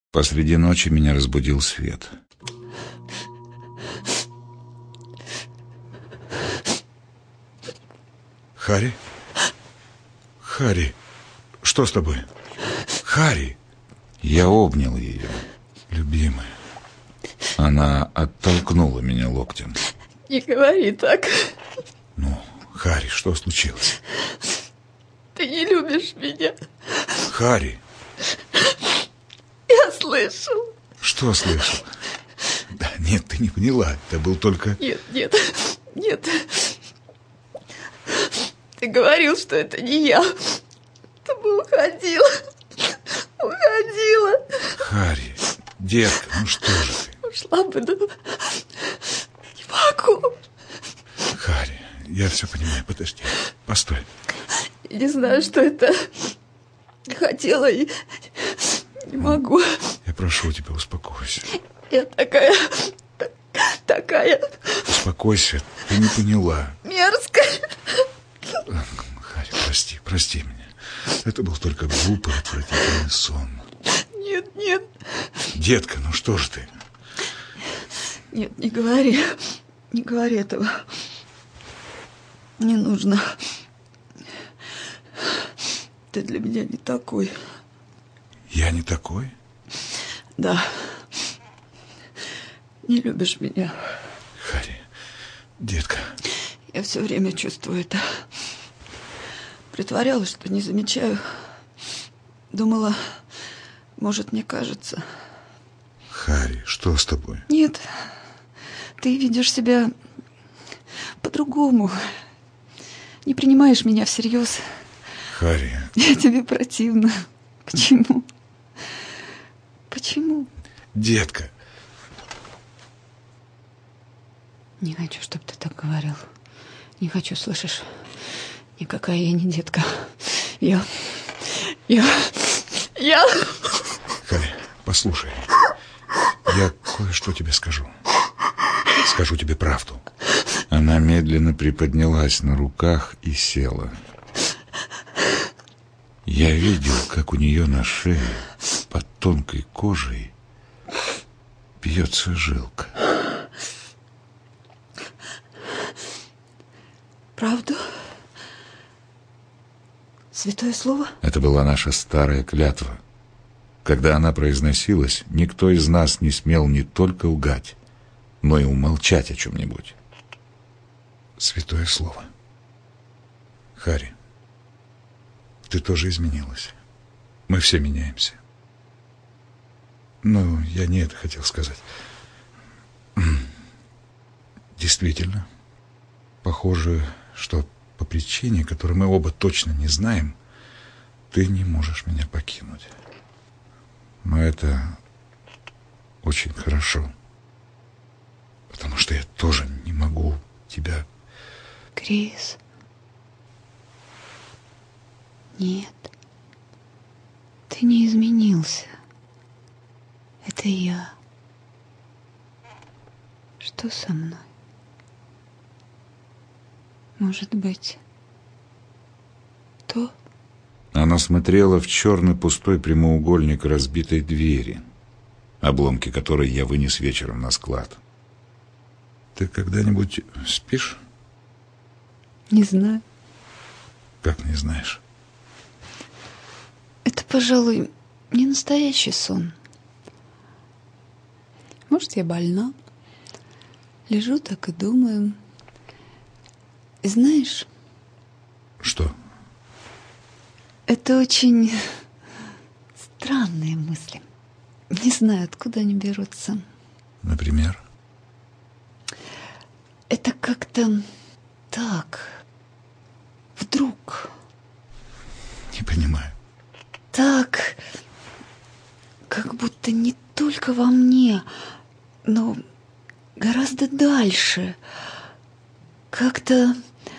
Посреди ночи меня разбудил свет. Харри? Харри, что с тобой? Харри! Я обнял ее. Любимая. Она оттолкнула меня локтем. Не говори так. Ну, Харри, что случилось? Ты не любишь меня. Харри! Я слышал. Что слышал? Да, нет, ты не поняла. Это был только... Нет. Ты говорил, что это не я. Ты бы уходила. Харри, детка, ну что же ты? Ушла бы, но не могу. Харри, я все понимаю, подожди. Постой. Я не знаю, что это. Хотела и не могу. Я прошу тебя, успокойся. Я такая... Успокойся, ты не поняла. Мерзкая. Харри, прости меня. Это был только глупый, отвратительный сон. Нет. Детка, ну что же ты? Нет, не говори. Не говори этого. Не нужно. Ты для меня не такой. Я не такой? Да. Не любишь меня. Харри, детка. Я все время чувствую это. Притворялась, что не замечаю. Думала, может, мне кажется. Харри, что с тобой? Нет, ты ведешь себя по-другому. Не принимаешь меня всерьез. Харри. Я тебе противна. Почему? Детка. Не хочу, чтобы ты так говорил. Не хочу, слышишь? Никакая я не детка. Я... Харри, послушай. Я кое-что тебе скажу. Скажу тебе правду. Она медленно приподнялась на руках и села. Я видел, как у нее на шее, под тонкой кожей, бьется жилка. Правду? Святое слово? Это была наша старая клятва. Когда она произносилась, никто из нас не смел не только лгать, но и умолчать о чем-нибудь. Святое слово. Харри, ты тоже изменилась. Мы все меняемся. Но я не это хотел сказать. Действительно, похоже, что по причине, которую мы оба точно не знаем, ты не можешь меня покинуть. Но это очень хорошо. Потому что я тоже не могу тебя... Крис. Нет. Ты не изменился. Это я. Что со мной? Может быть, то? Она смотрела в черный пустой прямоугольник разбитой двери, обломки которой я вынес вечером на склад. Ты когда-нибудь спишь? Не знаю. Как не знаешь? Это, пожалуй, не настоящий сон. Может, я больна? Лежу так и думаю. И знаешь... Что? Это очень странные мысли. Не знаю, откуда они берутся. Например? Это как-то так. Вдруг. Не понимаю. Так, как будто не только во мне, но гораздо дальше. Как-то...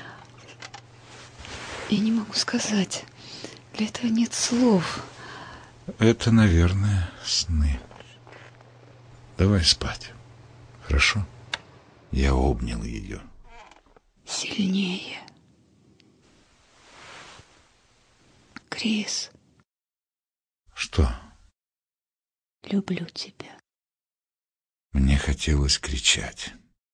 Я не могу сказать. Для этого нет слов. Это, наверное, сны. Давай спать. Хорошо? Я обнял ее. Сильнее. Крис. Что? люблю тебя. Мне хотелось кричать.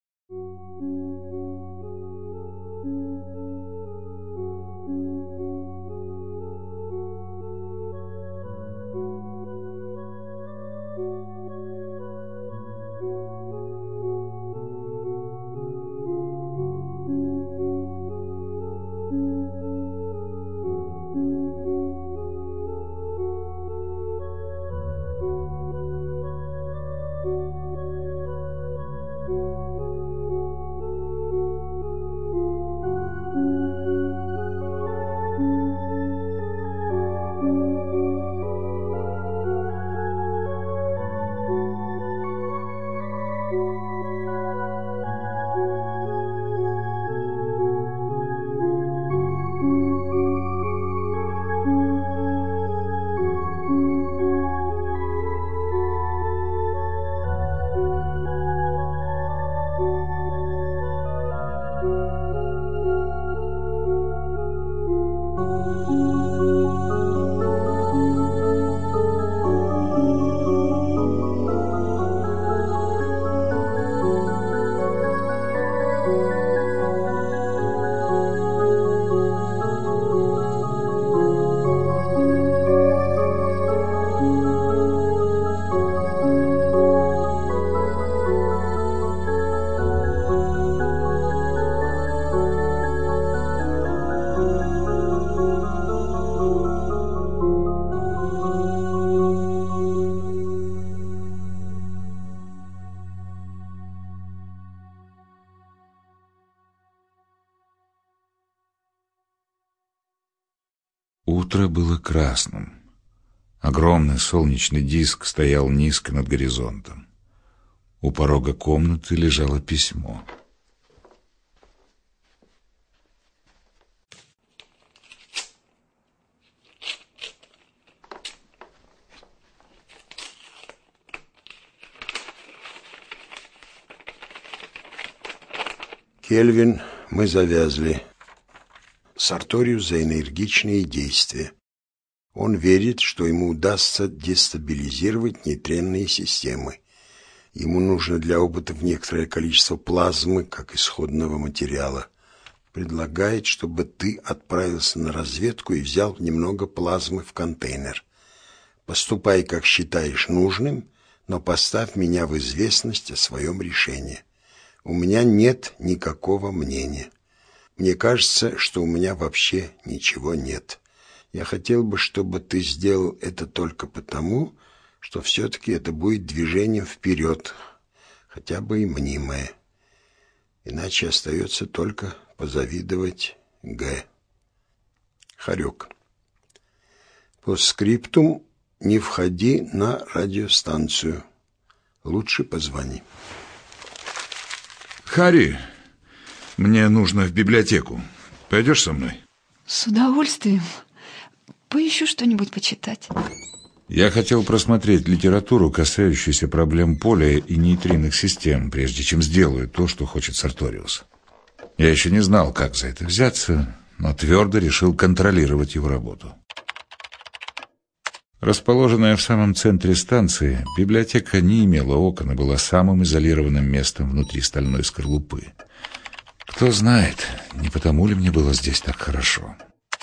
Утро было красным. Огромный солнечный диск стоял низко над горизонтом. У порога комнаты лежало письмо. Кельвин, мы завязли. Сарториус за энергичные действия. Он верит, что ему удастся дестабилизировать нейтринные системы. Ему нужно для опытов некоторое количество плазмы, как исходного материала. Предлагает, чтобы ты отправился на разведку и взял немного плазмы в контейнер. Поступай, как считаешь нужным, но поставь меня в известность о своем решении. У меня нет никакого мнения. Мне кажется, что у меня вообще ничего нет. Я хотел бы, чтобы ты сделал это только потому, что все-таки это будет движением вперед, хотя бы и мнимое. Иначе остается только позавидовать Г. Хорек. По скриптум не входи на радиостанцию. Лучше позвони. Харри, мне нужно в библиотеку. Пойдешь со мной? С удовольствием. Поищу что-нибудь почитать. Я хотел просмотреть литературу, касающуюся проблем поля и нейтринных систем, прежде чем сделаю то, что хочет Сарториус. Я еще не знал, как за это взяться, но твердо решил контролировать его работу. Расположенная в самом центре станции, библиотека не имела окон и была самым изолированным местом внутри стальной скорлупы. Кто знает, не потому ли мне было здесь так хорошо.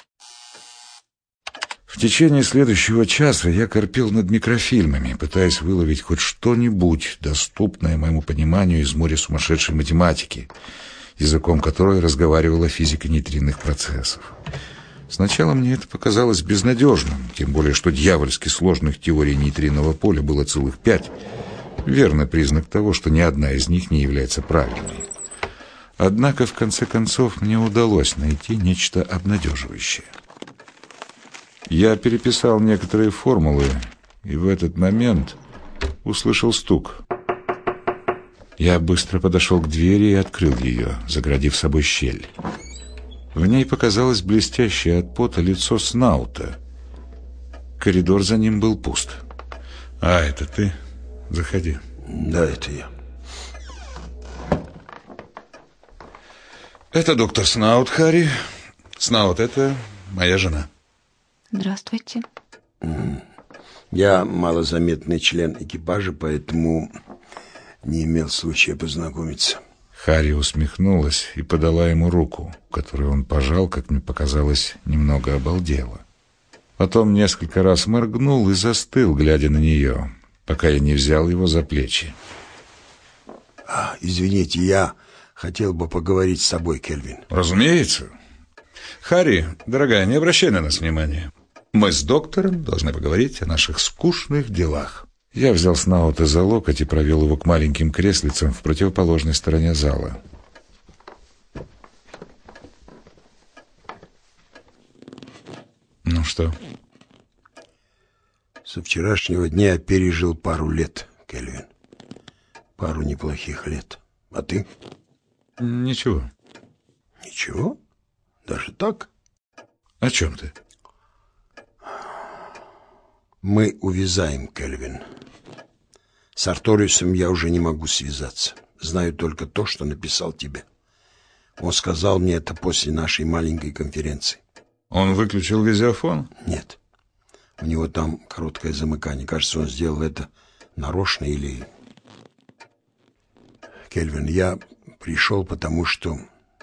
В течение следующего часа я корпел над микрофильмами, пытаясь выловить хоть что-нибудь, доступное моему пониманию из моря сумасшедшей математики, языком которой разговаривала физика нейтринных процессов. Сначала мне это показалось безнадежным, тем более что дьявольски сложных теорий нейтринного поля было целых 5. Верный признак того, что ни одна из них не является правильной. Однако, в конце концов, мне удалось найти нечто обнадеживающее. Я переписал некоторые формулы, и в этот момент услышал стук. Я быстро подошел к двери и открыл ее, загородив собой щель. В ней показалось блестящее от пота лицо Снаута. Коридор за ним был пуст. «А, это ты? Заходи». Да, это я. Это доктор Снаут, Харри. Снаут, это моя жена. Здравствуйте. Я малозаметный член экипажа, поэтому не имел случая познакомиться. Харри усмехнулась и подала ему руку, которую он пожал, как мне показалось, немного обалдело. Потом несколько раз моргнул и застыл, глядя на нее, пока я не взял его за плечи. Извините, я хотел бы поговорить с собой, Кельвин. Разумеется. Харри, дорогая, не обращай на нас внимания. Мы с доктором должны поговорить о наших скучных делах. Я взял Снаута за локоть и провел его к маленьким креслицам в противоположной стороне зала. Ну что? Со вчерашнего дня я пережил пару лет, Кельвин. Пару неплохих лет. А ты? Ничего. Ничего? Даже так? О чем ты? Мы увязаем, Кельвин. С Арториусом я уже не могу связаться. Знаю только то, что написал тебе. Он сказал мне это после нашей маленькой конференции. Он выключил визиофон? Нет. У него там короткое замыкание. Кажется, он сделал это нарочно или... Кельвин, я пришел, потому что...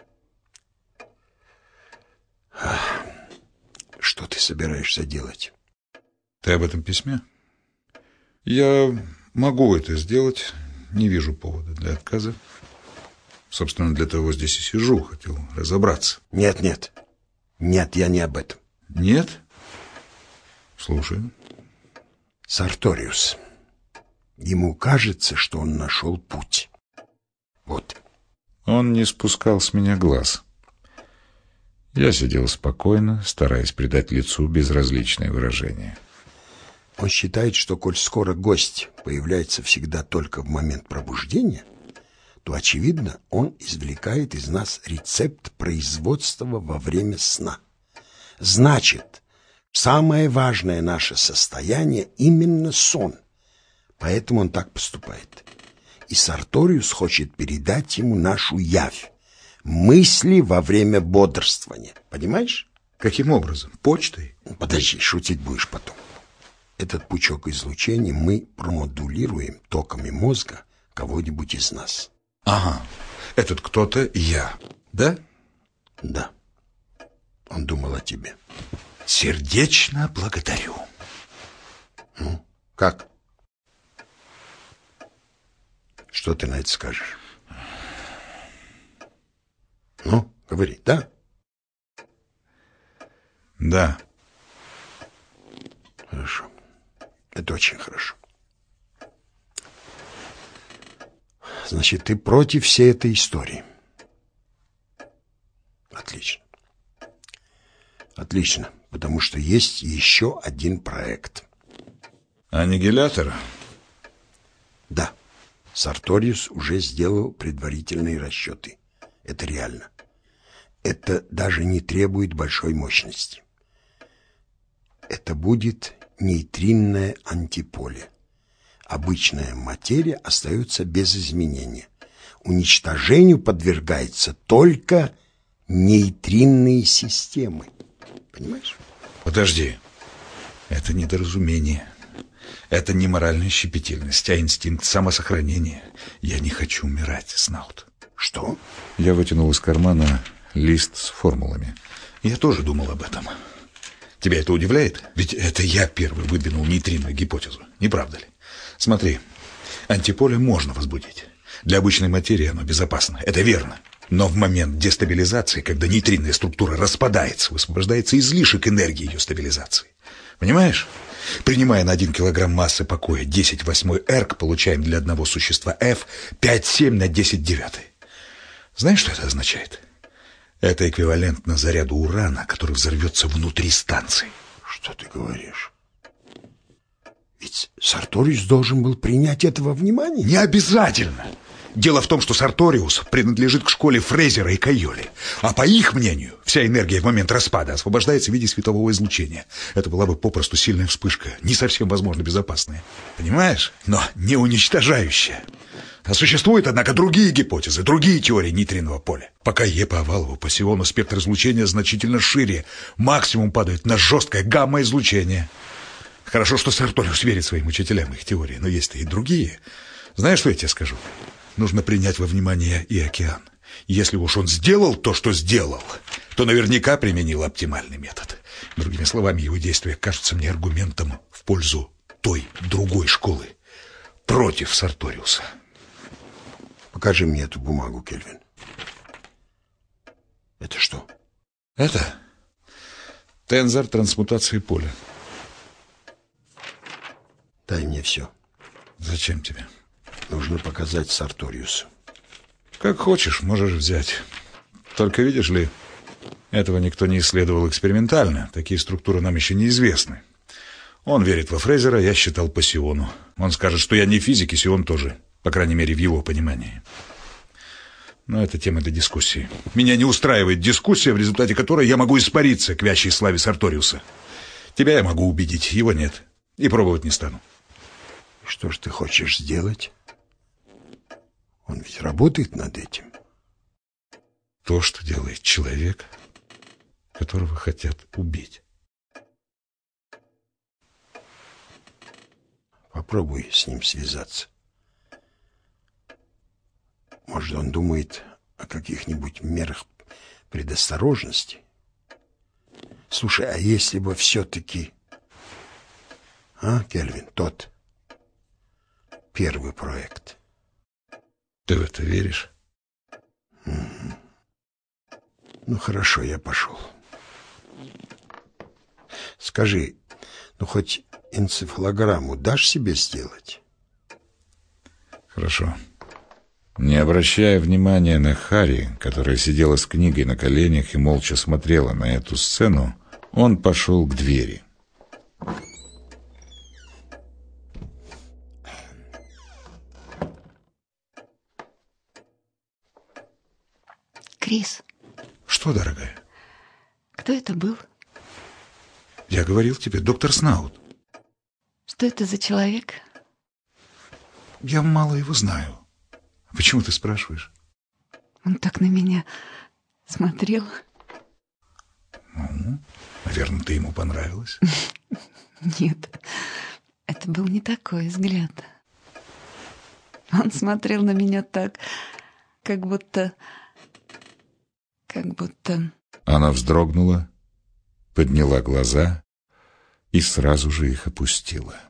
Что ты собираешься делать? Ты об этом письме? Я могу это сделать. Не вижу повода для отказа. Собственно, для того здесь и сижу. Хотел разобраться. Нет, нет. Нет, я не об этом. Нет? Слушаю. Сарториус. Ему кажется, что он нашел путь. Вот. Он не спускал с меня глаз. Я сидел спокойно, стараясь придать лицу безразличное выражение. Он считает, что коль скоро гость появляется всегда только в момент пробуждения, то, очевидно, он извлекает из нас рецепт производства во время сна. Значит, самое важное наше состояние именно сон. Поэтому он так поступает. И Сарториус хочет передать ему нашу явь, мысли во время бодрствования. Понимаешь? Каким образом? Почтой? Подожди, шутить будешь потом. Этот пучок излучения мы промодулируем токами мозга кого-нибудь из нас. Ага, этот кто-то я, да? Да. Он думал о тебе. Сердечно благодарю. Ну, как? Что ты на это скажешь? Ну, говори, да? Да. Хорошо. Это очень хорошо. Значит, ты против всей этой истории. Отлично. Отлично, потому что есть еще один проект. Аннигилятор? Да. Сарториус уже сделал предварительные расчеты. Это реально. Это даже не требует большой мощности. Это будет нейтринное антиполе. Обычная материя остается без изменения. Уничтожению подвергаются только нейтринные системы. Понимаешь? Подожди. Это недоразумение. Это не моральная щепетильность, а инстинкт самосохранения. Я не хочу умирать, Снаут. Что? Я вытянул из кармана лист с формулами. Я тоже думал об этом. Тебя это удивляет? Ведь это я первый выдвинул нейтринную гипотезу. Не правда ли? Смотри, антиполе можно возбудить. Для обычной материи оно безопасно. Это верно. Но в момент дестабилизации, когда нейтринная структура распадается, высвобождается излишек энергии ее стабилизации. Понимаешь? Принимая на 1 килограмм массы покоя 10/8 эрг, получаем для одного существа F 5,7 на 10/9. Знаешь, что это означает? Это эквивалентно заряду урана, который взорвется внутри станции. Что ты говоришь? Ведь Сарториус должен был принять это во внимание. Не обязательно. Дело в том, что Сарториус принадлежит к школе Фрейзера и Кайоли. А по их мнению, вся энергия в момент распада освобождается в виде светового излучения. Это была бы попросту сильная вспышка, не совсем, возможно, безопасная. Понимаешь? Но не уничтожающая. А существуют, однако, другие гипотезы, другие теории нейтринного поля. По Кайе, по Овалову, по Сиону спектр излучения значительно шире. Максимум падает на жесткое гамма-излучение. Хорошо, что Сарториус верит своим учителям, их теории, но есть-то и другие. Знаешь, что я тебе скажу? Нужно принять во внимание и океан. Если уж он сделал то, что сделал, то наверняка применил оптимальный метод. Другими словами, его действия кажутся мне аргументом в пользу той другой школы, против Сарториуса. Покажи мне эту бумагу, Кельвин. Это что? Это тензор трансмутации поля. Дай мне все. Зачем тебе? Нужно показать Сарториусу. Как хочешь, можешь взять. Только, видишь ли, этого никто не исследовал экспериментально. Такие структуры нам еще неизвестны. Он верит во Фрейзера, я считал по Сиону. Он скажет, что я не физик, и Сион тоже. По крайней мере, в его понимании. Но это тема для дискуссии. Меня не устраивает дискуссия, в результате которой я могу испариться к вящей славе Сарториуса. Тебя я могу убедить, его нет. И пробовать не стану. Что ж ты хочешь сделать? Он ведь работает над этим. То, что делает человек, которого хотят убить. Попробуй с ним связаться. Может, он думает о каких-нибудь мерах предосторожности? Слушай, а если бы все-таки... Кельвин, тот первый проект. Ты в это веришь? Ну, хорошо, я пошел. Скажи, ну хоть энцефалограмму дашь себе сделать? Хорошо. Не обращая внимания на Харри, которая сидела с книгой на коленях и молча смотрела на эту сцену, он пошел к двери. Крис. Что, дорогая? Кто это был? Я говорил тебе, доктор Снаут. Что это за человек? Я мало его знаю. Почему ты спрашиваешь? Он так на меня смотрел. Ну, наверное, ты ему понравилась. Нет, это был не такой взгляд. Он смотрел на меня так, как будто... Она вздрогнула, подняла глаза и сразу же их опустила.